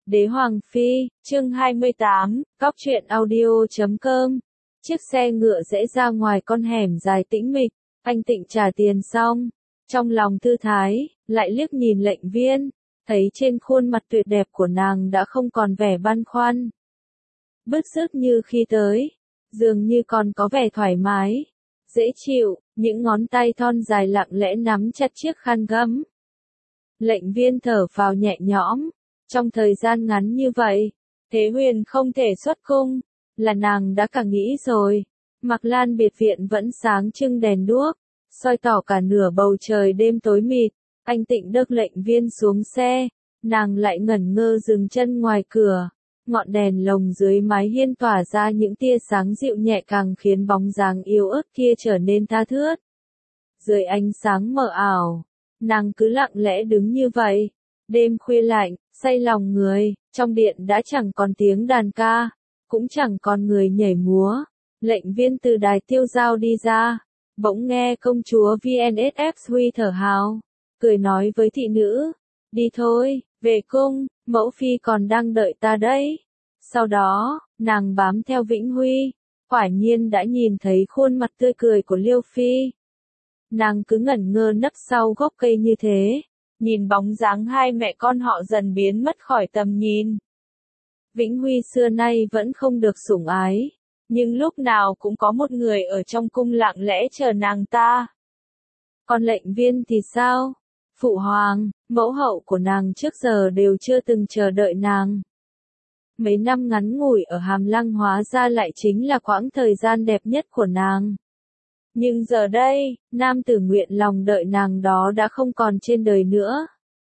Đế Hoàng Phi, chương 28, Cóc truyện audio.com. Chiếc xe ngựa rẽ ra ngoài con hẻm dài tĩnh mịch, anh Tịnh trả tiền xong. Trong lòng thư thái, lại liếc nhìn Lệnh Viên, thấy trên khuôn mặt tuyệt đẹp của nàng đã không còn vẻ băn khoăn. Bứt rứt như khi tới, dường như còn có vẻ thoải mái, dễ chịu, những ngón tay thon dài lặng lẽ nắm chặt chiếc khăn gấm. Lệnh Viên thở phào nhẹ nhõm. Trong thời gian ngắn như vậy, Thế Huyền không thể xuất cung, là nàng đã cả nghĩ rồi. Mạc Lan biệt viện vẫn sáng trưng đèn đuốc, soi tỏ cả nửa bầu trời đêm tối mịt. Anh Tịnh đỡ Lệnh Viên xuống xe, nàng lại ngẩn ngơ dừng chân ngoài cửa. Ngọn đèn lồng dưới mái hiên tỏa ra những tia sáng dịu nhẹ càng khiến bóng dáng yếu ớt kia trở nên tha thướt. Dưới ánh sáng mờ ảo, nàng cứ lặng lẽ đứng như vậy. Đêm khuya lạnh, say lòng người, trong điện đã chẳng còn tiếng đàn ca, cũng chẳng còn người nhảy múa. Lệnh Viên từ đài tiêu giao đi ra, bỗng nghe công chúa VNSF Huy thở hào, cười nói với thị nữ, đi thôi, về cung, mẫu phi còn đang đợi ta đấy. Sau đó, nàng bám theo Vĩnh Huy, quả nhiên đã nhìn thấy khuôn mặt tươi cười của Liêu Phi. Nàng cứ ngẩn ngơ nấp sau gốc cây như thế, nhìn bóng dáng hai mẹ con họ dần biến mất khỏi tầm nhìn. Vĩnh Huy xưa nay vẫn không được sủng ái, nhưng lúc nào cũng có một người ở trong cung lặng lẽ chờ nàng ta. Còn Lệnh Viên thì sao? Phụ hoàng, mẫu hậu của nàng trước giờ đều chưa từng chờ đợi nàng. Mấy năm ngắn ngủi ở Hàm Lăng hóa ra lại chính là quãng thời gian đẹp nhất của nàng. Nhưng giờ đây, nam tử nguyện lòng đợi nàng đó đã không còn trên đời nữa.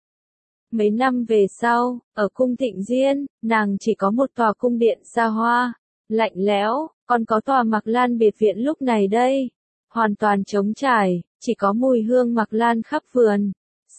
Mấy năm về sau, ở cung Thịnh Diên, nàng chỉ có một tòa cung điện xa hoa, lạnh lẽo, còn có tòa Mạc Lan biệt viện lúc này đây. Hoàn toàn trống trải, chỉ có mùi hương Mạc Lan khắp vườn.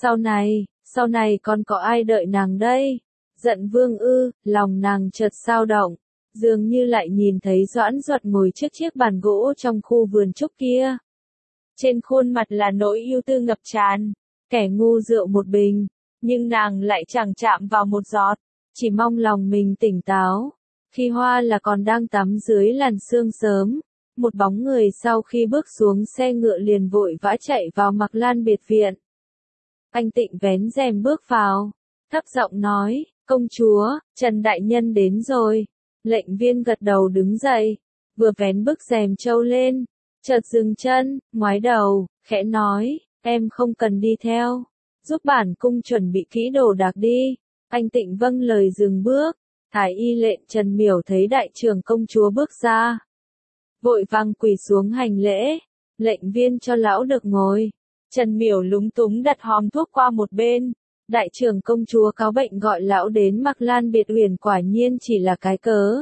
Sau này còn có ai đợi nàng đây? Giận Vương ư, lòng nàng chợt xao động. Dường như lại nhìn thấy Doãn Duật ngồi trước chiếc bàn gỗ trong khu vườn trúc kia. Trên khuôn mặt là nỗi ưu tư ngập tràn, kẻ ngu rượu một bình, nhưng nàng lại chẳng chạm vào một giọt, chỉ mong lòng mình tỉnh táo. Khi Hoa là còn đang tắm dưới làn sương sớm, một bóng người sau khi bước xuống xe ngựa liền vội vã chạy vào Mạc Lan biệt viện. Anh Tịnh vén rèm bước vào, thấp giọng nói, công chúa, Trần Đại Nhân đến rồi. Lệnh Viên gật đầu đứng dậy, vừa vén bức rèm trâu lên, chợt dừng chân, ngoái đầu, khẽ nói, em không cần đi theo, giúp bản cung chuẩn bị kỹ đồ đạc đi. Anh Tịnh vâng lời dừng bước, thái y lệnh Trần Miểu thấy đại trưởng công chúa bước ra, vội vàng quỳ xuống hành lễ. Lệnh Viên cho lão được ngồi. Trần Miểu lúng túng đặt hòm thuốc qua một bên. Đại trưởng công chúa cáo bệnh gọi lão đến Mạc Lan biệt uyển quả nhiên chỉ là cái cớ.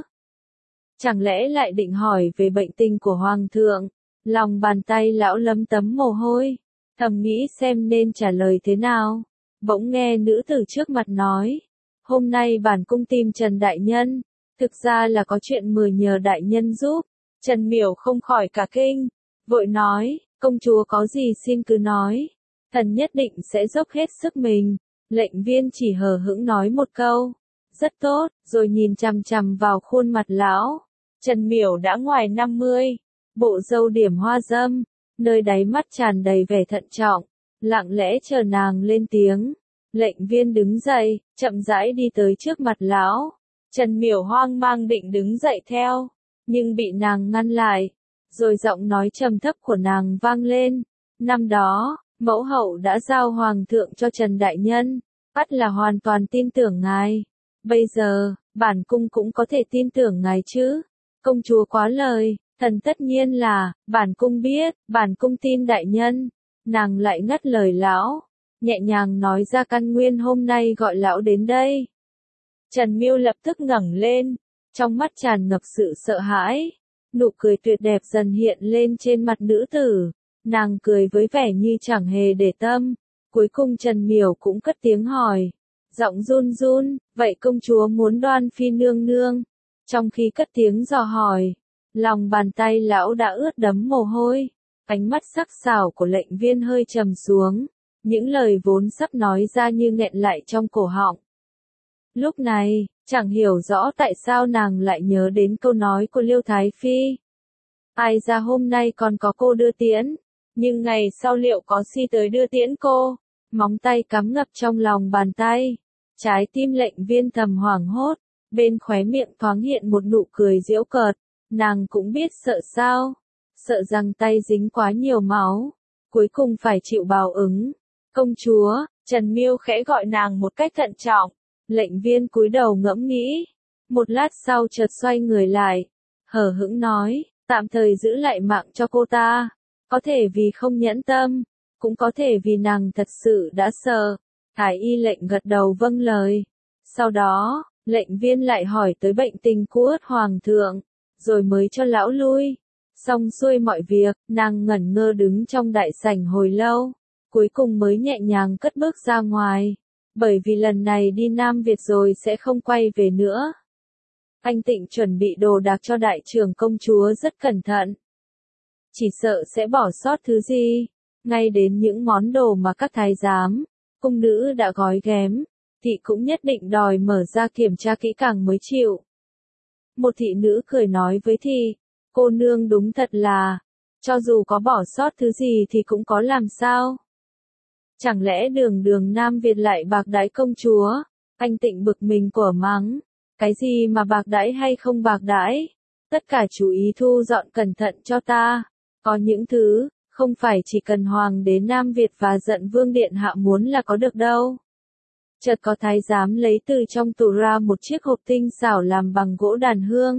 Chẳng lẽ lại định hỏi về bệnh tình của hoàng thượng? Lòng bàn tay lão lấm tấm mồ hôi, thầm nghĩ xem nên trả lời thế nào. Bỗng nghe nữ tử trước mặt nói, hôm nay bản cung tìm Trần Đại Nhân, thực ra là có chuyện mời nhờ Đại Nhân giúp. Trần Miểu không khỏi cả kinh, vội nói, công chúa có gì xin cứ nói, thần nhất định sẽ dốc hết sức mình. Lệnh Viên chỉ hờ hững nói một câu, rất tốt, rồi nhìn chằm chằm vào khuôn mặt lão. Trần Miểu đã ngoài 50, bộ râu điểm hoa dâm, nơi đáy mắt tràn đầy vẻ thận trọng, lặng lẽ chờ nàng lên tiếng. Lệnh Viên đứng dậy, chậm rãi đi tới trước mặt lão. Trần Miểu hoang mang định đứng dậy theo, nhưng bị nàng ngăn lại, rồi giọng nói trầm thấp của nàng vang lên. Năm đó, mẫu hậu đã giao hoàng thượng cho Trần Đại Nhân, ắt là hoàn toàn tin tưởng ngài. Bây giờ, bản cung cũng có thể tin tưởng ngài chứ. Công chúa quá lời, thần tất nhiên là, bản cung biết, bản cung tin Đại Nhân. Nàng lại ngắt lời lão, nhẹ nhàng nói ra căn nguyên hôm nay gọi lão đến đây. Trần Miêu lập tức ngẩng lên, trong mắt tràn ngập sự sợ hãi. Nụ cười tuyệt đẹp dần hiện lên trên mặt nữ tử. Nàng cười với vẻ như chẳng hề để tâm. Cuối cùng Trần Miểu cũng cất tiếng hỏi, giọng run run, vậy công chúa muốn Đoan Phi nương nương? Trong khi cất tiếng dò hỏi, lòng bàn tay lão đã ướt đẫm mồ hôi, ánh mắt sắc sảo của Lệnh Viên hơi trầm xuống, những lời vốn sắp nói ra như nghẹn lại trong cổ họng. Lúc này, chẳng hiểu rõ tại sao nàng lại nhớ đến câu nói của Liêu Thái Phi. Ai ra hôm nay còn có cô đưa tiễn, nhưng ngày sau liệu có si tới đưa tiễn cô? Móng tay cắm ngập trong lòng bàn tay. Trái tim Lệnh Viên thầm hoảng hốt, bên khóe miệng thoáng hiện một nụ cười giễu cợt. Nàng cũng biết sợ sao, sợ rằng tay dính quá nhiều máu, cuối cùng phải chịu báo ứng. Công chúa, Trần Miêu khẽ gọi nàng một cách thận trọng. Lệnh Viên cúi đầu ngẫm nghĩ, một lát sau chợt xoay người lại, hờ hững nói, tạm thời giữ lại mạng cho cô ta, có thể vì không nhẫn tâm, cũng có thể vì nàng thật sự đã sợ. Thái y lệnh gật đầu vâng lời. Sau đó, Lệnh Viên lại hỏi tới bệnh tình của Út Hoàng thượng, rồi mới cho lão lui. Xong xuôi mọi việc, nàng ngẩn ngơ đứng trong đại sảnh hồi lâu, cuối cùng mới nhẹ nhàng cất bước ra ngoài, bởi vì lần này đi Nam Việt rồi sẽ không quay về nữa. Anh Tịnh chuẩn bị đồ đạc cho đại trưởng công chúa rất cẩn thận. Chỉ sợ sẽ bỏ sót thứ gì, ngay đến những món đồ mà các thái giám, cung nữ đã gói ghém, thị cũng nhất định đòi mở ra kiểm tra kỹ càng mới chịu. Một thị nữ cười nói với thị, cô nương đúng thật là, cho dù có bỏ sót thứ gì thì cũng có làm sao. Chẳng lẽ đường đường Nam Việt lại bạc đãi công chúa? Anh Tịnh bực mình của mắng, cái gì mà bạc đãi hay không bạc đãi? Tất cả chú ý thu dọn cẩn thận cho ta. Có những thứ, không phải chỉ cần hoàng đế Nam Việt và giận vương điện hạ muốn là có được đâu. Chợt có thái giám lấy từ trong tủ ra một chiếc hộp tinh xảo làm bằng gỗ đàn hương.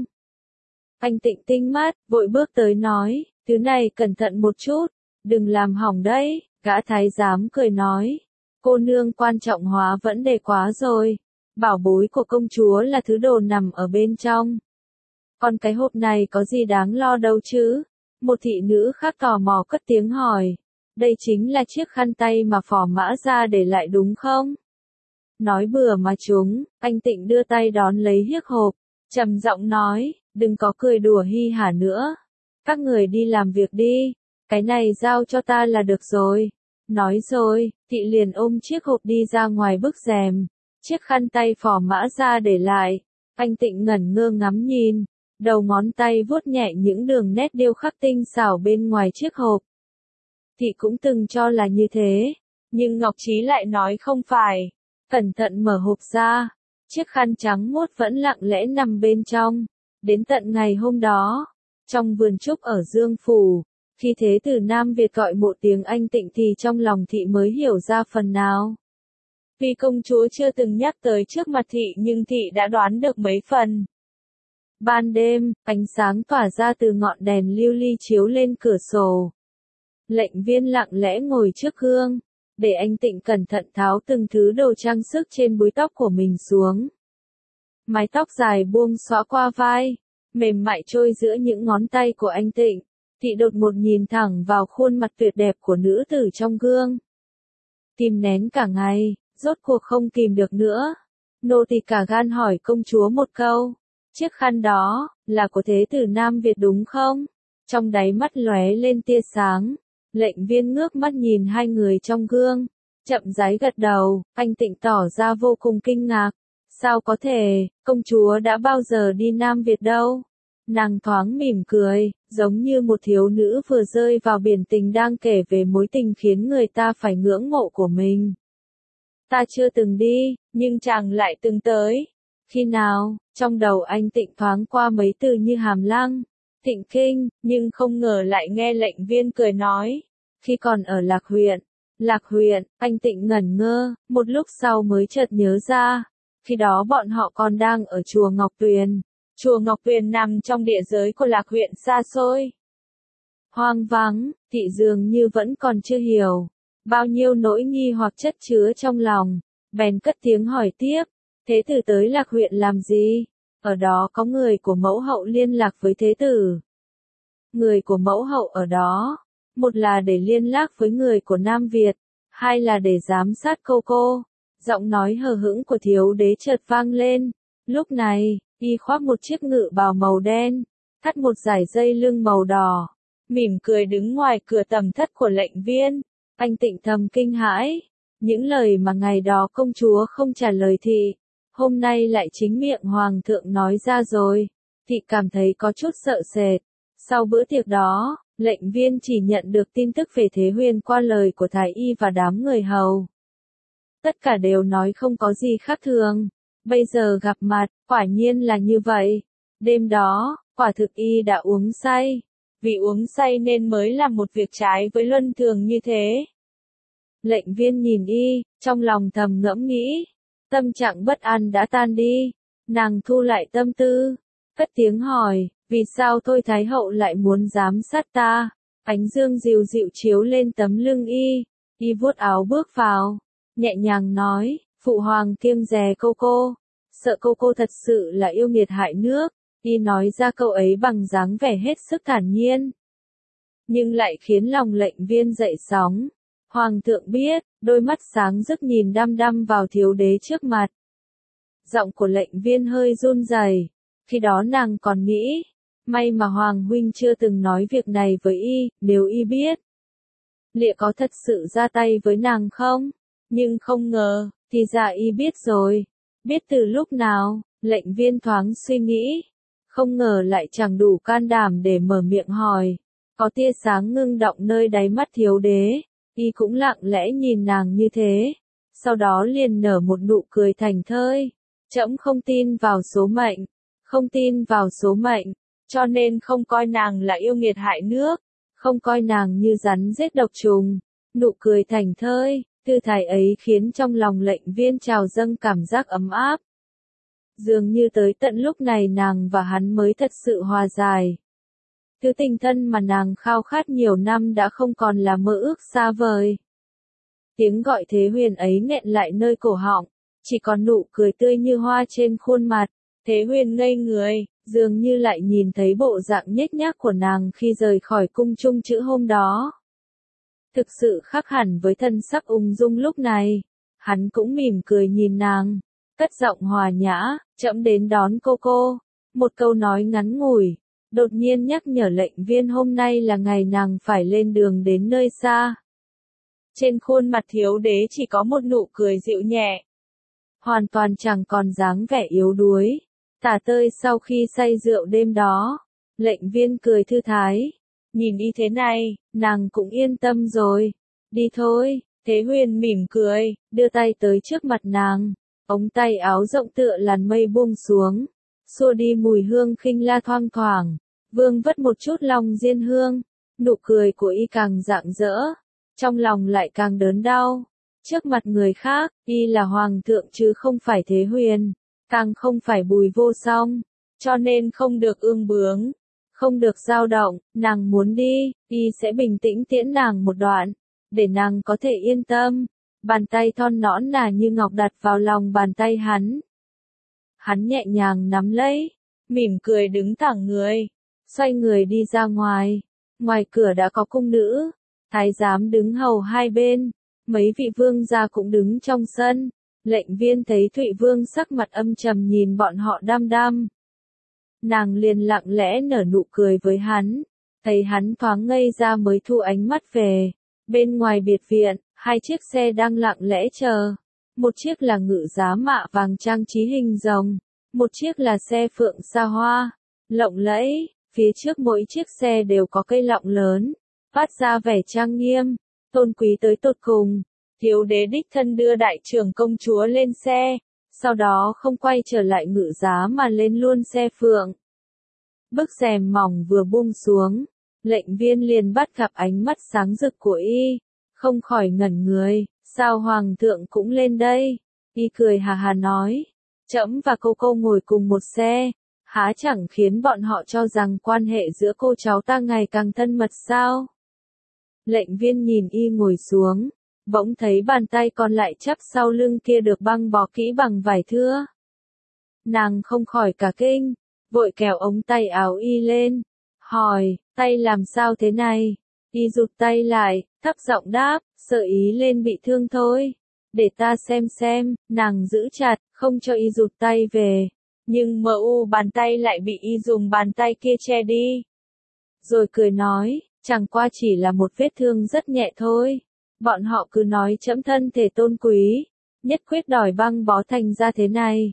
Anh Tịnh tinh mắt, vội bước tới nói, thứ này cẩn thận một chút, đừng làm hỏng đấy. Gã thái giám cười nói, cô nương quan trọng hóa vấn đề quá rồi, bảo bối của công chúa là thứ đồ nằm ở bên trong. Còn cái hộp này có gì đáng lo đâu chứ? Một thị nữ khác tò mò cất tiếng hỏi, đây chính là chiếc khăn tay mà Phò Mã Gia để lại đúng không? Nói bừa mà chúng, anh Tịnh đưa tay đón lấy chiếc hộp, trầm giọng nói, đừng có cười đùa hi hả nữa. Các người đi làm việc đi, cái này giao cho ta là được rồi. Nói rồi, thị liền ôm chiếc hộp đi ra ngoài bức rèm. Chiếc khăn tay Phò Mã Gia để lại, anh Tịnh ngẩn ngơ ngắm nhìn, đầu ngón tay vuốt nhẹ những đường nét điêu khắc tinh xảo bên ngoài chiếc hộp. Thị cũng từng cho là như thế, nhưng Ngọc Trí lại nói không phải. Cẩn thận mở hộp ra, chiếc khăn trắng muốt vẫn lặng lẽ nằm bên trong. Đến tận ngày hôm đó, trong vườn trúc ở Dương Phủ, khi thế tử Nam Việt gọi một tiếng anh Tịnh thì trong lòng thị mới hiểu ra phần nào. Vì công chúa chưa từng nhắc tới trước mặt thị nhưng thị đã đoán được mấy phần. Ban đêm, ánh sáng tỏa ra từ ngọn đèn lưu ly chiếu lên cửa sổ. Lệnh Viên lặng lẽ ngồi trước gương, để anh Tịnh cẩn thận tháo từng thứ đồ trang sức trên búi tóc của mình xuống. Mái tóc dài buông xõa qua vai, mềm mại trôi giữa những ngón tay của anh Tịnh. Thị đột ngột nhìn thẳng vào khuôn mặt tuyệt đẹp của nữ tử trong gương. Kìm nén cả ngày, rốt cuộc không kìm được nữa. Nô tỳ cả gan hỏi công chúa một câu, chiếc khăn đó, là của thế tử Nam Việt đúng không? Trong đáy mắt lóe lên tia sáng, Lệnh Viên ngước mắt nhìn hai người trong gương, chậm rãi gật đầu, anh Tịnh tỏ ra vô cùng kinh ngạc. Sao có thể, công chúa đã bao giờ đi Nam Việt đâu? Nàng thoáng mỉm cười, giống như một thiếu nữ vừa rơi vào biển tình đang kể về mối tình khiến người ta phải ngưỡng mộ của mình. Ta chưa từng đi, nhưng chàng lại từng tới. Khi nào, trong đầu anh Tịnh thoáng qua mấy từ như hàm lăng, thịnh kinh, nhưng không ngờ lại nghe Lệnh Viên cười nói. Khi còn ở Lạc huyện, anh Tịnh ngẩn ngơ, một lúc sau mới chợt nhớ ra. Khi đó bọn họ còn đang ở chùa Ngọc Tuyền. Chùa Ngọc Tuyền nằm trong địa giới của Lạc huyện xa xôi. Hoang vắng, thị dường như vẫn còn chưa hiểu. Bao nhiêu nỗi nghi hoặc chất chứa trong lòng. Bèn cất tiếng hỏi tiếp. Thế tử tới Lạc huyện làm gì? Ở đó có người của mẫu hậu liên lạc với thế tử. Người của mẫu hậu ở đó. Một là để liên lạc với người của Nam Việt. Hai là để giám sát cô. Giọng nói hờ hững của thiếu đế chợt vang lên. Lúc này, y khoác một chiếc ngự bào màu đen, thắt một dải dây lưng màu đỏ, mỉm cười đứng ngoài cửa tầm thất của Lệnh Viên. Anh Tịnh thầm kinh hãi, những lời mà ngày đó công chúa không trả lời thị, hôm nay lại chính miệng hoàng thượng nói ra rồi, thị cảm thấy có chút sợ sệt. Sau bữa tiệc đó, lệnh viên chỉ nhận được tin tức về Thế Huyền qua lời của Thái Y và đám người hầu. Tất cả đều nói không có gì khác thường. Bây giờ gặp mặt, quả nhiên là như vậy. Đêm đó, quả thực y đã uống say. Vì uống say nên mới làm một việc trái với luân thường như thế. Lệnh viên nhìn y, trong lòng thầm ngẫm nghĩ. Tâm trạng bất an đã tan đi. Nàng thu lại tâm tư. Cất tiếng hỏi, vì sao thôi Thái hậu lại muốn giám sát ta? Ánh dương dịu dịu chiếu lên tấm lưng y. Y vuốt áo bước vào. Nhẹ nhàng nói, phụ hoàng kiêng dè cô. Sợ cô thật sự là yêu nghiệt hại nước. Y nói ra câu ấy bằng dáng vẻ hết sức thản nhiên. Nhưng lại khiến lòng lệnh viên dậy sóng. Hoàng thượng biết, đôi mắt sáng rực nhìn đăm đăm vào thiếu đế trước mặt. Giọng của lệnh viên hơi run rẩy. Khi đó nàng còn nghĩ, may mà Hoàng huynh chưa từng nói việc này với y, nếu y biết. Liệu có thật sự ra tay với nàng không? Nhưng không ngờ, thì ra y biết rồi. Biết từ lúc nào, lệnh viên thoáng suy nghĩ. Không ngờ lại chẳng đủ can đảm để mở miệng hỏi. Có tia sáng ngưng động nơi đáy mắt thiếu đế. Y cũng lặng lẽ nhìn nàng như thế. Sau đó liền nở một nụ cười thành thơi. Trẫm không tin vào số mệnh. Không tin vào số mệnh. Cho nên không coi nàng là yêu nghiệt hại nước. Không coi nàng như rắn rết độc trùng. Nụ cười thành thơi. Tư thái ấy khiến trong lòng lệnh viên trào dâng cảm giác ấm áp. Dường như tới tận lúc này nàng và hắn mới thật sự hòa giải. Thứ tình thân mà nàng khao khát nhiều năm đã không còn là mơ ước xa vời. Tiếng gọi Thế Huyền ấy nghẹn lại nơi cổ họng, chỉ còn nụ cười tươi như hoa trên khuôn mặt. Thế Huyền ngây người, dường như lại nhìn thấy bộ dạng nhếch nhác của nàng khi rời khỏi cung chung chữ hôm đó. Thực sự khác hẳn với thân sắc ung dung lúc này. Hắn cũng mỉm cười nhìn nàng, cất giọng hòa nhã, trẫm đến đón cô. Một câu nói ngắn ngủi, đột nhiên nhắc nhở lệnh viên hôm nay là ngày nàng phải lên đường đến nơi xa. Trên khuôn mặt thiếu đế chỉ có một nụ cười dịu nhẹ. Hoàn toàn chẳng còn dáng vẻ yếu đuối. Tả tơi sau khi say rượu đêm đó, lệnh viên cười thư thái. Nhìn y thế này, nàng cũng yên tâm rồi. Đi thôi, Thế Huyền mỉm cười, đưa tay tới trước mặt nàng. Ống tay áo rộng tựa làn mây buông xuống, xua đi mùi hương khinh la thoang thoảng. Vương vất một chút lòng diên hương, nụ cười của y càng rạng rỡ, trong lòng lại càng đớn đau. Trước mặt người khác, y là hoàng thượng chứ không phải Thế Huyền, càng không phải Bùi Vô Song, cho nên không được ương bướng, không được dao động. Nàng muốn đi, y sẽ bình tĩnh tiễn nàng một đoạn, để nàng có thể yên tâm. Bàn tay thon nõn nà như ngọc đặt vào lòng bàn tay hắn. Hắn nhẹ nhàng nắm lấy, mỉm cười đứng thẳng người, xoay người đi ra ngoài. Ngoài cửa đã có cung nữ, thái giám đứng hầu hai bên, mấy vị vương gia cũng đứng trong sân. Lệnh viên thấy Thụy Vương sắc mặt âm trầm nhìn bọn họ đăm đăm. Nàng liền lặng lẽ nở nụ cười với hắn, thấy hắn thoáng ngây ra mới thu ánh mắt về. Bên ngoài biệt viện, hai chiếc xe đang lặng lẽ chờ. Một chiếc là ngự giá mạ vàng trang trí hình rồng, một chiếc là xe phượng xa hoa, lộng lẫy. Phía trước mỗi chiếc xe đều có cây lọng lớn, phát ra vẻ trang nghiêm, tôn quý tới tột cùng. Thiếu đế đích thân đưa đại trưởng công chúa lên xe, sau đó không quay trở lại ngự giá mà lên luôn xe phượng. Bức rèm mỏng vừa buông xuống, lệnh viên liền bắt gặp ánh mắt sáng rực của y, không khỏi ngẩn người. Sao hoàng thượng cũng lên đây? Y cười hà hà nói, trẫm và cô ngồi cùng một xe, há chẳng khiến bọn họ cho rằng quan hệ giữa cô cháu ta ngày càng thân mật sao? Lệnh viên nhìn y ngồi xuống, bỗng thấy bàn tay còn lại chắp sau lưng kia được băng bó kỹ bằng vải thưa. Nàng không khỏi cả kinh, vội kéo ống tay áo y lên, hỏi, tay làm sao thế này? Y rụt tay lại, thấp giọng đáp, sợ ý lên bị thương thôi. Để ta xem, nàng giữ chặt, không cho y rụt tay về. Nhưng bàn tay lại bị y dùng bàn tay kia che đi. Rồi cười nói, chẳng qua chỉ là một vết thương rất nhẹ thôi. Bọn họ cứ nói trẫm thân thể tôn quý, nhất quyết đòi băng bó thành ra thế này.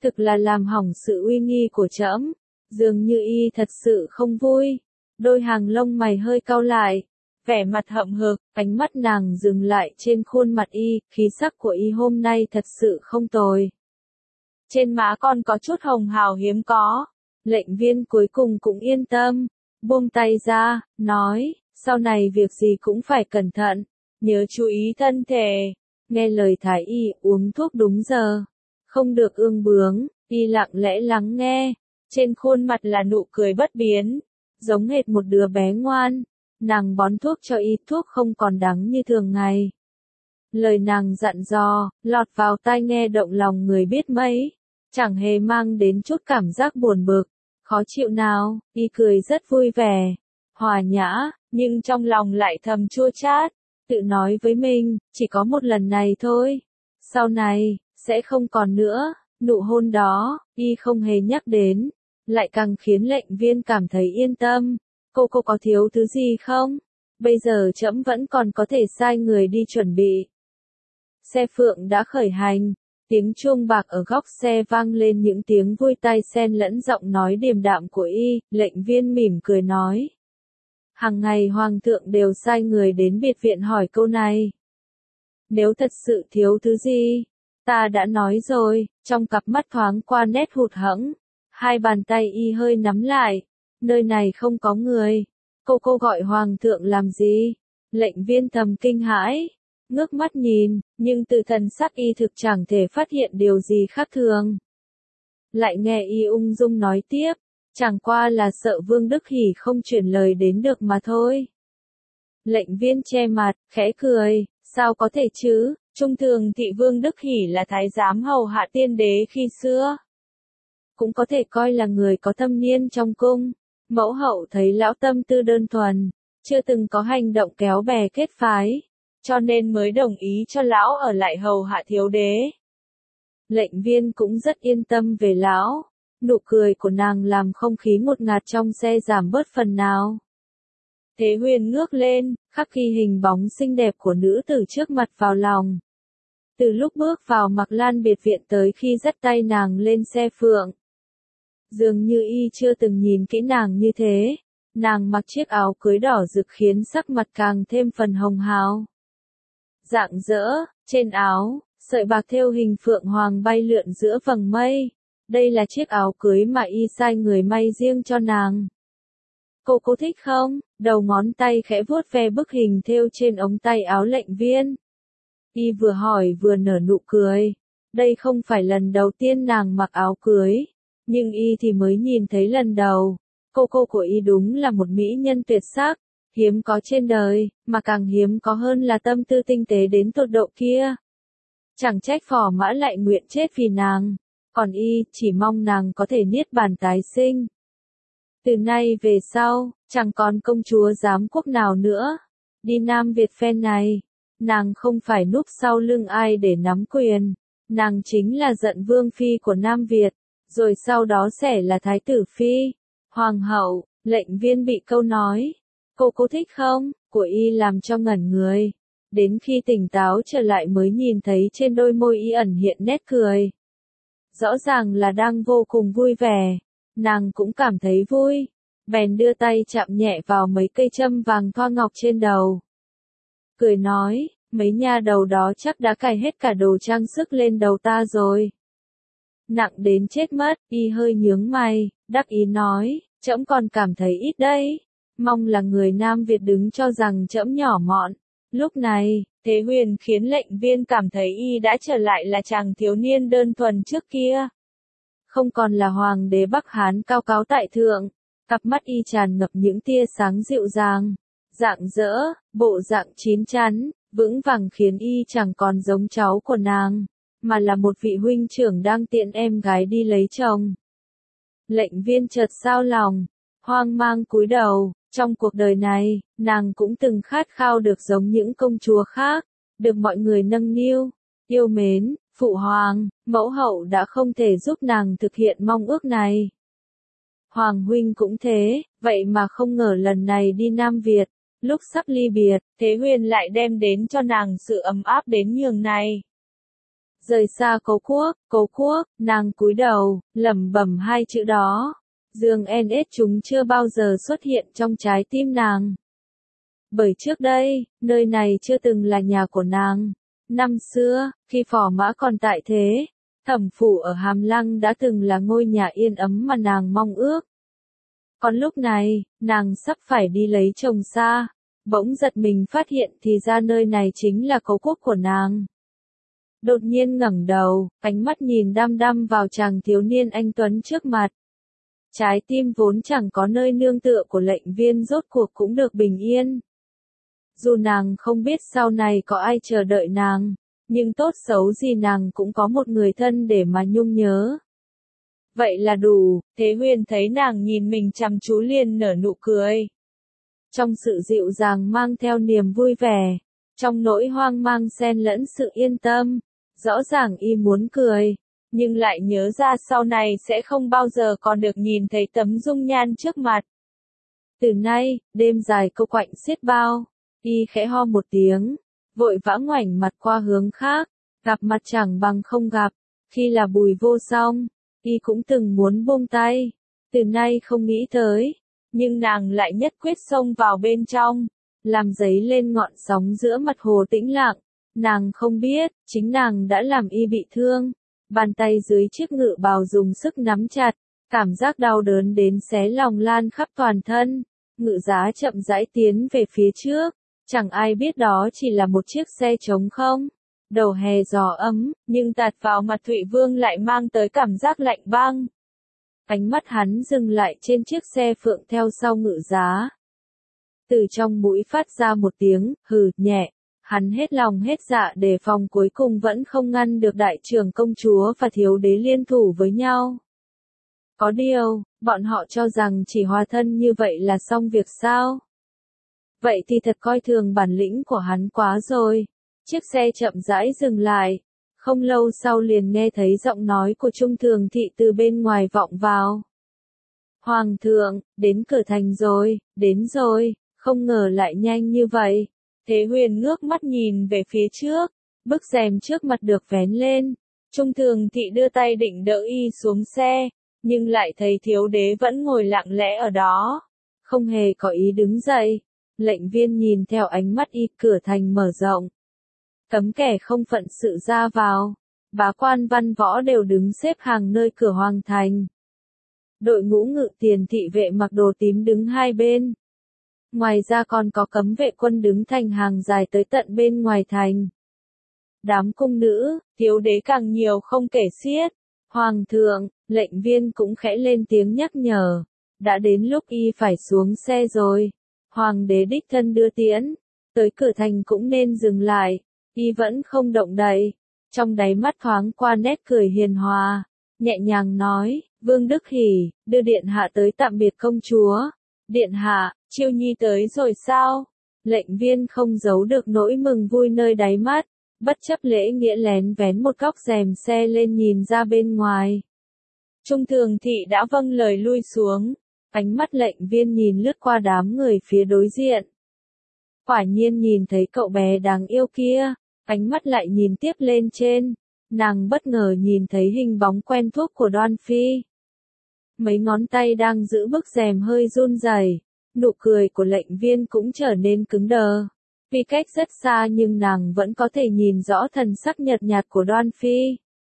thực là làm hỏng sự uy nghi của trẫm. Dường như y thật sự không vui. Đôi hàng lông mày hơi cau lại, vẻ mặt hậm hực, ánh mắt nàng dừng lại trên khuôn mặt y, khí sắc của y hôm nay thật sự không tồi. Trên má con có chút hồng hào hiếm có. Lệnh viên cuối cùng cũng yên tâm, buông tay ra, nói, sau này việc gì cũng phải cẩn thận, nhớ chú ý thân thể. Nghe lời thái y uống thuốc đúng giờ, không được ương bướng, y lặng lẽ lắng nghe, trên khuôn mặt là nụ cười bất biến, giống hệt một đứa bé ngoan. Nàng bón thuốc cho y, thuốc không còn đắng như thường ngày. Lời nàng dặn dò, lọt vào tai nghe động lòng người biết mấy, chẳng hề mang đến chút cảm giác buồn bực, khó chịu nào, y cười rất vui vẻ, hòa nhã, nhưng trong lòng lại thầm chua chát, tự nói với mình, chỉ có một lần này thôi, sau này, sẽ không còn nữa. Nụ hôn đó, y không hề nhắc đến, lại càng khiến lệnh viên cảm thấy yên tâm. Cô có thiếu thứ gì không? Bây giờ trẫm vẫn còn có thể sai người đi chuẩn bị. Xe phượng đã khởi hành, tiếng chuông bạc ở góc xe vang lên những tiếng vui tai xen lẫn giọng nói điềm đạm của y, lệnh viên mỉm cười nói. Hàng ngày hoàng thượng đều sai người đến biệt viện hỏi câu này. Nếu thật sự thiếu thứ gì, ta đã nói rồi, trong cặp mắt thoáng qua nét hụt hẫng, hai bàn tay y hơi nắm lại, nơi này không có người, cô gọi hoàng thượng làm gì? Lệnh viên thầm kinh hãi, ngước mắt nhìn, nhưng từ thần sắc y thực chẳng thể phát hiện điều gì khác thường. Lại nghe y ung dung nói tiếp, chẳng qua là sợ Vương Đức Hỉ không chuyển lời đến được mà thôi. Lệnh viên che mặt, khẽ cười, sao có thể chứ, trung thường thị Vương Đức Hỉ là thái giám hầu hạ tiên đế khi xưa. Cũng có thể coi là người có thâm niên trong cung. Mẫu hậu thấy lão tâm tư đơn thuần, chưa từng có hành động kéo bè kết phái, cho nên mới đồng ý cho lão ở lại hầu hạ thiếu đế. Lệnh viên cũng rất yên tâm về lão, nụ cười của nàng làm không khí ngột ngạt trong xe giảm bớt phần nào. Thế Huyền ngước lên, khắc ghi hình bóng xinh đẹp của nữ tử trước mặt vào lòng. Từ lúc bước vào Mặc Lan biệt viện tới khi dắt tay nàng lên xe phượng, dường như y chưa từng nhìn kỹ nàng như thế. Nàng mặc chiếc áo cưới đỏ rực khiến sắc mặt càng thêm phần hồng hào. Rạng rỡ, trên áo, sợi bạc thêu hình phượng hoàng bay lượn giữa vầng mây. Đây là chiếc áo cưới mà y sai người may riêng cho nàng. Cô thích không? Đầu ngón tay khẽ vuốt ve bức hình thêu trên ống tay áo lệnh viên. Y vừa hỏi vừa nở nụ cười. Đây không phải lần đầu tiên nàng mặc áo cưới, nhưng y thì mới nhìn thấy lần đầu. Cô của y đúng là một mỹ nhân tuyệt sắc, hiếm có trên đời, mà càng hiếm có hơn là tâm tư tinh tế đến tột độ kia. Chẳng trách Phò Mã lại nguyện chết vì nàng, còn y chỉ mong nàng có thể niết bàn tái sinh. Từ nay về sau, chẳng còn công chúa giám quốc nào nữa. Đi Nam Việt phen này, nàng không phải núp sau lưng ai để nắm quyền, nàng chính là Dận Vương Phi của Nam Việt, rồi sau đó sẽ là Thái tử Phi, Hoàng hậu. Lệnh viên bị câu nói, cô thích không, của y làm cho ngẩn người. Đến khi tỉnh táo trở lại mới nhìn thấy trên đôi môi y ẩn hiện nét cười. Rõ ràng là đang vô cùng vui vẻ, nàng cũng cảm thấy vui, bèn đưa tay chạm nhẹ vào mấy cây châm vàng thoa ngọc trên đầu. Cười nói, mấy nha đầu đó chắc đã cài hết cả đồ trang sức lên đầu ta rồi. Nặng đến chết mất, y hơi nhướng mày, đắc ý nói, trẫm còn cảm thấy ít đấy, mong là người Nam Việt đứng cho rằng trẫm nhỏ mọn. Lúc này, Thế Huyền khiến lệnh viên cảm thấy y đã trở lại là chàng thiếu niên đơn thuần trước kia. Không còn là hoàng đế Bắc Hán cao cao tại thượng, cặp mắt y tràn ngập những tia sáng dịu dàng, rạng rỡ, bộ dạng chín chắn, vững vàng khiến y chẳng còn giống cháu của nàng, mà là một vị huynh trưởng đang tiện em gái đi lấy chồng. Lệnh viên chợt xao lòng, hoang mang cúi đầu. Trong cuộc đời này, nàng cũng từng khát khao được giống những công chúa khác, được mọi người nâng niu, yêu mến. Phụ hoàng, mẫu hậu đã không thể giúp nàng thực hiện mong ước này. Hoàng huynh cũng thế, vậy mà không ngờ lần này đi Nam Việt, lúc sắp ly biệt, Thế Huyền lại đem đến cho nàng sự ấm áp đến nhường này. Rời xa cố quốc, nàng cúi đầu, lẩm bẩm hai chữ đó. Dương NS chúng chưa bao giờ xuất hiện trong trái tim nàng. Bởi trước đây, nơi này chưa từng là nhà của nàng. Năm xưa, khi Phò Mã còn tại thế, Thẩm phủ ở Hàm Lăng đã từng là ngôi nhà yên ấm mà nàng mong ước. Còn lúc này, nàng sắp phải đi lấy chồng xa, bỗng giật mình phát hiện thì ra nơi này chính là cố quốc của nàng. Đột nhiên ngẩng đầu, ánh mắt nhìn đăm đăm vào chàng thiếu niên anh tuấn trước mặt. Trái tim vốn chẳng có nơi nương tựa của lệnh viên rốt cuộc cũng được bình yên. Dù nàng không biết sau này có ai chờ đợi nàng, nhưng tốt xấu gì nàng cũng có một người thân để mà nhung nhớ. Vậy là đủ, Thế Huyền thấy nàng nhìn mình chăm chú liền nở nụ cười. Trong sự dịu dàng mang theo niềm vui vẻ, trong nỗi hoang mang xen lẫn sự yên tâm, rõ ràng y muốn cười, nhưng lại nhớ ra sau này sẽ không bao giờ còn được nhìn thấy tấm dung nhan trước mặt. Từ nay, đêm dài câu quạnh xiết bao, y khẽ ho một tiếng, vội vã ngoảnh mặt qua hướng khác, gặp mặt chẳng bằng không gặp, khi là Bùi Vô Song, y cũng từng muốn buông tay, từ nay không nghĩ tới, nhưng nàng lại nhất quyết xông vào bên trong, làm dấy lên ngọn sóng giữa mặt hồ tĩnh lặng, nàng không biết, chính nàng đã làm y bị thương, bàn tay dưới chiếc ngự bào dùng sức nắm chặt, cảm giác đau đớn đến xé lòng lan khắp toàn thân, ngự giá chậm rãi tiến về phía trước. Chẳng ai biết đó chỉ là một chiếc xe trống không. Đầu hè gió ấm, nhưng tạt vào mặt Thụy Vương lại mang tới cảm giác lạnh băng. Ánh mắt hắn dừng lại trên chiếc xe phượng theo sau ngự giá. Từ trong mũi phát ra một tiếng, hừ, nhẹ. Hắn hết lòng hết dạ đề phòng cuối cùng vẫn không ngăn được đại trưởng công chúa và thiếu đế liên thủ với nhau. Có điều, bọn họ cho rằng chỉ hòa thân như vậy là xong việc sao? Vậy thì thật coi thường bản lĩnh của hắn quá rồi. Chiếc xe chậm rãi dừng lại. Không lâu sau liền nghe thấy giọng nói của Trung Thường Thị từ bên ngoài vọng vào. Hoàng thượng, đến cửa thành rồi, đến rồi, không ngờ lại nhanh như vậy. Thế Huyền ngước mắt nhìn về phía trước, bức rèm trước mặt được vén lên. Trung Thường Thị đưa tay định đỡ y xuống xe, nhưng lại thấy thiếu đế vẫn ngồi lặng lẽ ở đó. Không hề có ý đứng dậy. Lệnh viên nhìn theo ánh mắt y, cửa thành mở rộng. Cấm kẻ không phận sự ra vào. Bá quan văn võ đều đứng xếp hàng nơi cửa hoàng thành. Đội ngũ ngự tiền thị vệ mặc đồ tím đứng hai bên. Ngoài ra còn có cấm vệ quân đứng thành hàng dài tới tận bên ngoài thành. Đám cung nữ, thiếu đế càng nhiều không kể xiết. Hoàng thượng, lệnh viên cũng khẽ lên tiếng nhắc nhở. Đã đến lúc y phải xuống xe rồi. Hoàng đế đích thân đưa tiễn, tới cửa thành cũng nên dừng lại, y vẫn không động đậy, trong đáy mắt thoáng qua nét cười hiền hòa, nhẹ nhàng nói, Vương Đức Hỉ, đưa điện hạ tới tạm biệt công chúa. Điện hạ, Chiêu Nhi tới rồi sao? Lệnh viên không giấu được nỗi mừng vui nơi đáy mắt, bất chấp lễ nghĩa lén vén một góc rèm xe lên nhìn ra bên ngoài. Trung Thường Thị đã vâng lời lui xuống. Ánh mắt lệnh viên nhìn lướt qua đám người phía đối diện. Quả nhiên nhìn thấy cậu bé đáng yêu kia, ánh mắt lại nhìn tiếp lên trên. Nàng bất ngờ nhìn thấy hình bóng quen thuộc của Đoan Phi. Mấy ngón tay đang giữ bức rèm hơi run rẩy, nụ cười của lệnh viên cũng trở nên cứng đờ. Vì cách rất xa nhưng nàng vẫn có thể nhìn rõ thần sắc nhợt nhạt của Đoan Phi.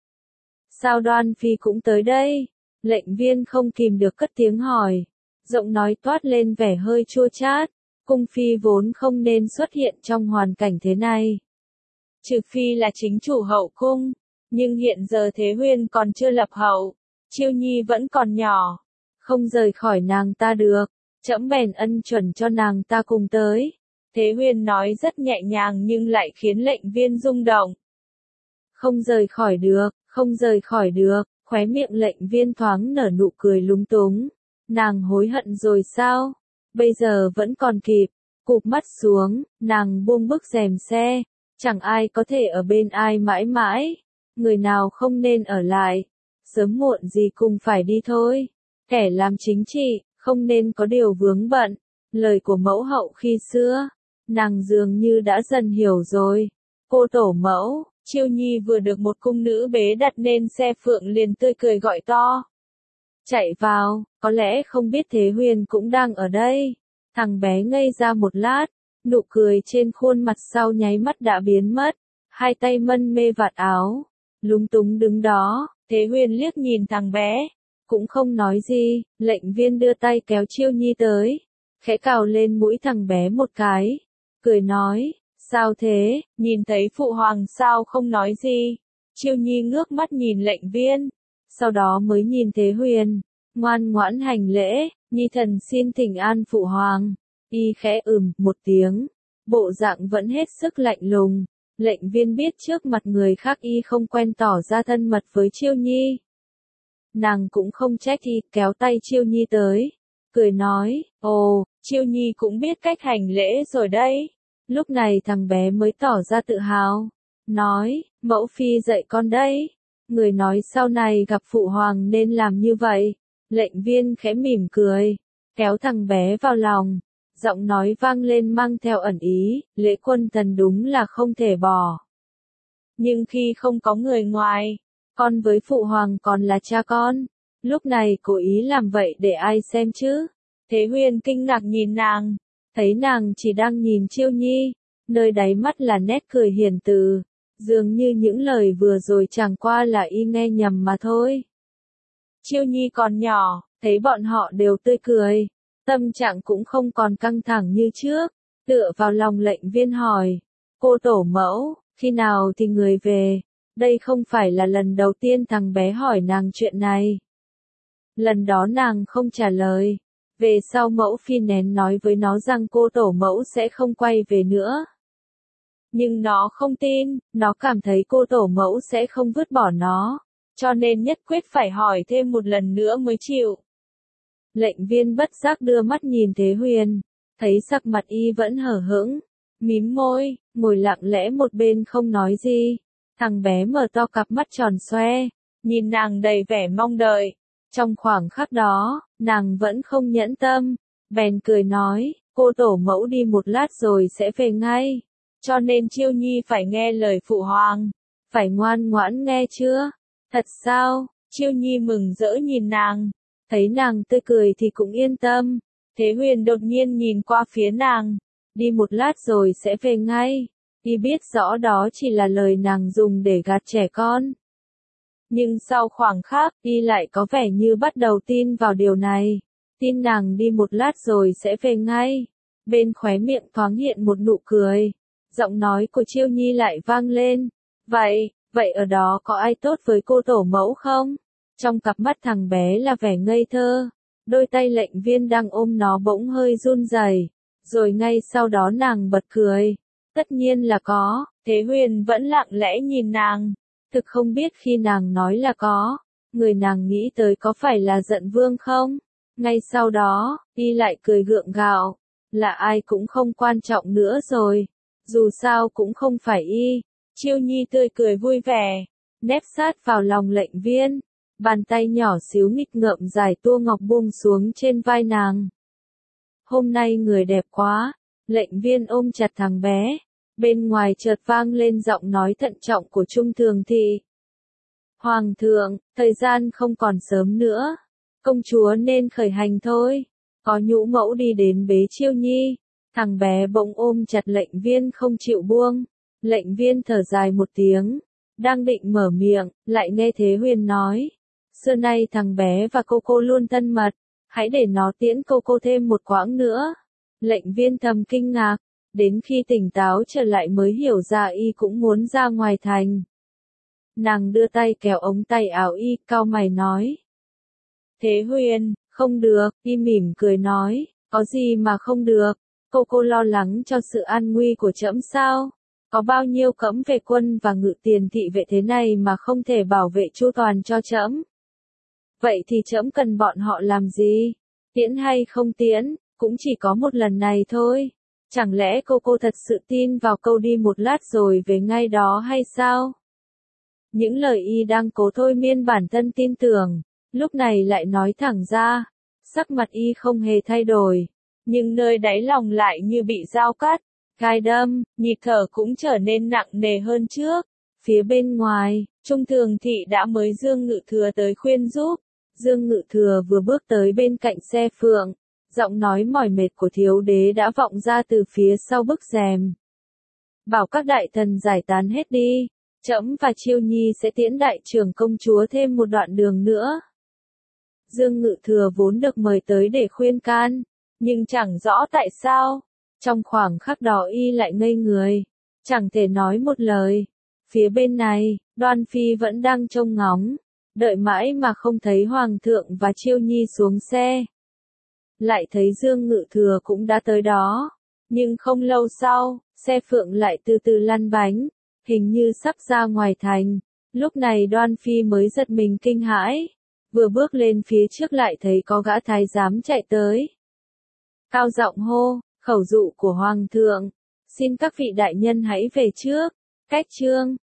Sao Đoan Phi cũng tới đây? Lệnh viên không kìm được cất tiếng hỏi. Giọng nói toát lên vẻ hơi chua chát, cung phi vốn không nên xuất hiện trong hoàn cảnh thế này. Trừ phi là chính chủ hậu cung, nhưng hiện giờ Thế Huyền còn chưa lập hậu, Chiêu Nhi vẫn còn nhỏ, không rời khỏi nàng ta được, trẫm bèn ân chuẩn cho nàng ta cùng tới. Thế Huyền nói rất nhẹ nhàng nhưng lại khiến lệnh viên rung động. Không rời khỏi được, không rời khỏi được, khóe miệng lệnh viên thoáng nở nụ cười lúng túng. Nàng hối hận rồi sao? Bây giờ vẫn còn kịp. Cụp mắt xuống, nàng buông bức rèm xe. Chẳng ai có thể ở bên ai mãi mãi. Người nào không nên ở lại. Sớm muộn gì cùng phải đi thôi. Kẻ làm chính trị, không nên có điều vướng bận. Lời của mẫu hậu khi xưa, nàng dường như đã dần hiểu rồi. Cô tổ mẫu, Chiêu Nhi vừa được một cung nữ bế đặt lên xe phượng liền tươi cười gọi to. Chạy vào, có lẽ không biết Thế Huyền cũng đang ở đây. Thằng bé ngây ra một lát, nụ cười trên khuôn mặt sau nháy mắt đã biến mất, hai tay mân mê vạt áo, lúng túng đứng đó. Thế Huyền liếc nhìn thằng bé, cũng không nói gì, lệnh viên đưa tay kéo Chiêu Nhi tới, khẽ cào lên mũi thằng bé một cái, cười nói, sao thế, nhìn thấy phụ hoàng sao không nói gì. Chiêu Nhi ngước mắt nhìn lệnh viên, sau đó mới nhìn Thế Huyền, ngoan ngoãn hành lễ, Nhi thần xin thỉnh an phụ hoàng. Y khẽ một tiếng, bộ dạng vẫn hết sức lạnh lùng. Lệnh viên biết trước mặt người khác y không quen tỏ ra thân mật với Chiêu Nhi. Nàng cũng không trách y, kéo tay Chiêu Nhi tới, cười nói, ồ, Chiêu Nhi cũng biết cách hành lễ rồi đấy. Lúc này thằng bé mới tỏ ra tự hào, nói, mẫu phi dạy con đấy. Người nói sau này gặp phụ hoàng nên làm như vậy. Lệnh viên khẽ mỉm cười, kéo thằng bé vào lòng. Giọng nói vang lên mang theo ẩn ý, lễ quân thần đúng là không thể bỏ. Nhưng khi không có người ngoài, con với phụ hoàng còn là cha con. Lúc này cố ý làm vậy để ai xem chứ? Thế Huyền kinh ngạc nhìn nàng, thấy nàng chỉ đang nhìn Chiêu Nhi, nơi đáy mắt là nét cười hiền từ, dường như những lời vừa rồi chẳng qua là y nghe nhầm mà thôi. Chiêu Nhi còn nhỏ, thấy bọn họ đều tươi cười, tâm trạng cũng không còn căng thẳng như trước, tựa vào lòng lệnh viên hỏi, cô tổ mẫu, khi nào thì người về? Đây không phải là lần đầu tiên thằng bé hỏi nàng chuyện này. Lần đó nàng không trả lời, về sau mẫu phi nén nói với nó rằng cô tổ mẫu sẽ không quay về nữa. Nhưng nó không tin, nó cảm thấy cô tổ mẫu sẽ không vứt bỏ nó, cho nên nhất quyết phải hỏi thêm một lần nữa mới chịu. Lệnh viên bất giác đưa mắt nhìn Thế Huyền, thấy sắc mặt y vẫn hở hững, mím môi, ngồi lặng lẽ một bên không nói gì. Thằng bé mở to cặp mắt tròn xoe, nhìn nàng đầy vẻ mong đợi. Trong khoảng khắc đó, nàng vẫn không nhẫn tâm, bèn cười nói, cô tổ mẫu đi một lát rồi sẽ về ngay. Cho nên Chiêu Nhi phải nghe lời phụ hoàng, phải ngoan ngoãn nghe chưa? Thật sao? Chiêu Nhi mừng rỡ nhìn nàng, thấy nàng tươi cười thì cũng yên tâm. Thế Huyền đột nhiên nhìn qua phía nàng, đi một lát rồi sẽ về ngay. Y biết rõ đó chỉ là lời nàng dùng để gạt trẻ con. Nhưng sau khoảng khắc, y lại có vẻ như bắt đầu tin vào điều này. Tin nàng đi một lát rồi sẽ về ngay. Bên khóe miệng thoáng hiện một nụ cười. Giọng nói của Chiêu Nhi lại vang lên. Vậy ở đó có ai tốt với cô tổ mẫu không? Trong cặp mắt thằng bé là vẻ ngây thơ. Đôi tay lệnh viên đang ôm nó bỗng hơi run rẩy. Rồi ngay sau đó nàng bật cười. Tất nhiên là có. Thế Huyền vẫn lặng lẽ nhìn nàng. Thực không biết khi nàng nói là có, người nàng nghĩ tới có phải là Giận Vương không? Ngay sau đó, y lại cười gượng gạo, là ai cũng không quan trọng nữa rồi, dù sao cũng không phải y. Chiêu Nhi tươi cười vui vẻ, nép sát vào lòng lệnh viên, bàn tay nhỏ xíu nghịch ngợm dài tua ngọc buông xuống trên vai nàng. Hôm nay người đẹp quá, lệnh viên ôm chặt thằng bé. Bên ngoài chợt vang lên giọng nói thận trọng của Trung Thường Thị. Hoàng thượng, thời gian không còn sớm nữa. Công chúa nên khởi hành thôi. Có nhũ mẫu đi đến bế Chiêu Nhi. Thằng bé bỗng ôm chặt lệnh viên không chịu buông. Lệnh viên thở dài một tiếng. Đang định mở miệng, lại nghe Thế Huyền nói. Xưa nay thằng bé và cô luôn thân mật. Hãy để nó tiễn cô thêm một quãng nữa. Lệnh viên thầm kinh ngạc. Đến khi tỉnh táo trở lại mới hiểu ra y cũng muốn ra ngoài thành. Nàng đưa tay kéo ống tay áo y, cau mày nói. Thế Huyền, không được, y mỉm cười nói, có gì mà không được, cô lo lắng cho sự an nguy của trẫm sao? Có bao nhiêu cấm vệ quân và ngự tiền thị vệ thế này mà không thể bảo vệ chu toàn cho trẫm? Vậy thì trẫm cần bọn họ làm gì? Tiễn hay không tiễn, cũng chỉ có một lần này thôi. Chẳng lẽ cô thật sự tin vào câu đi một lát rồi về ngay đó hay sao? Những lời y đang cố thôi miên bản thân tin tưởng, lúc này lại nói thẳng ra. Sắc mặt y không hề thay đổi, nhưng nơi đáy lòng lại như bị dao cắt, gai đâm, nhịp thở cũng trở nên nặng nề hơn trước. Phía bên ngoài, Trung Thường Thị đã mới Dương Ngự Thừa tới khuyên giúp. Dương Ngự Thừa vừa bước tới bên cạnh xe phượng, giọng nói mỏi mệt của thiếu đế đã vọng ra từ phía sau bức rèm. Bảo các đại thần giải tán hết đi, trẫm và Chiêu Nhi sẽ tiễn đại trưởng công chúa thêm một đoạn đường nữa. Dương Ngự Thừa vốn được mời tới để khuyên can, nhưng chẳng rõ tại sao, trong khoảng khắc đó y lại ngây người, chẳng thể nói một lời. Phía bên này, Đoan Phi vẫn đang trông ngóng, đợi mãi mà không thấy Hoàng thượng và Chiêu Nhi xuống xe. Lại thấy Dương Ngự Thừa cũng đã tới đó, nhưng không lâu sau, xe phượng lại từ từ lăn bánh, hình như sắp ra ngoài thành. Lúc này Đoan Phi mới giật mình kinh hãi, vừa bước lên phía trước lại thấy có gã thái giám chạy tới. Cao giọng hô, khẩu dụ của Hoàng thượng, xin các vị đại nhân hãy về trước. Cách chương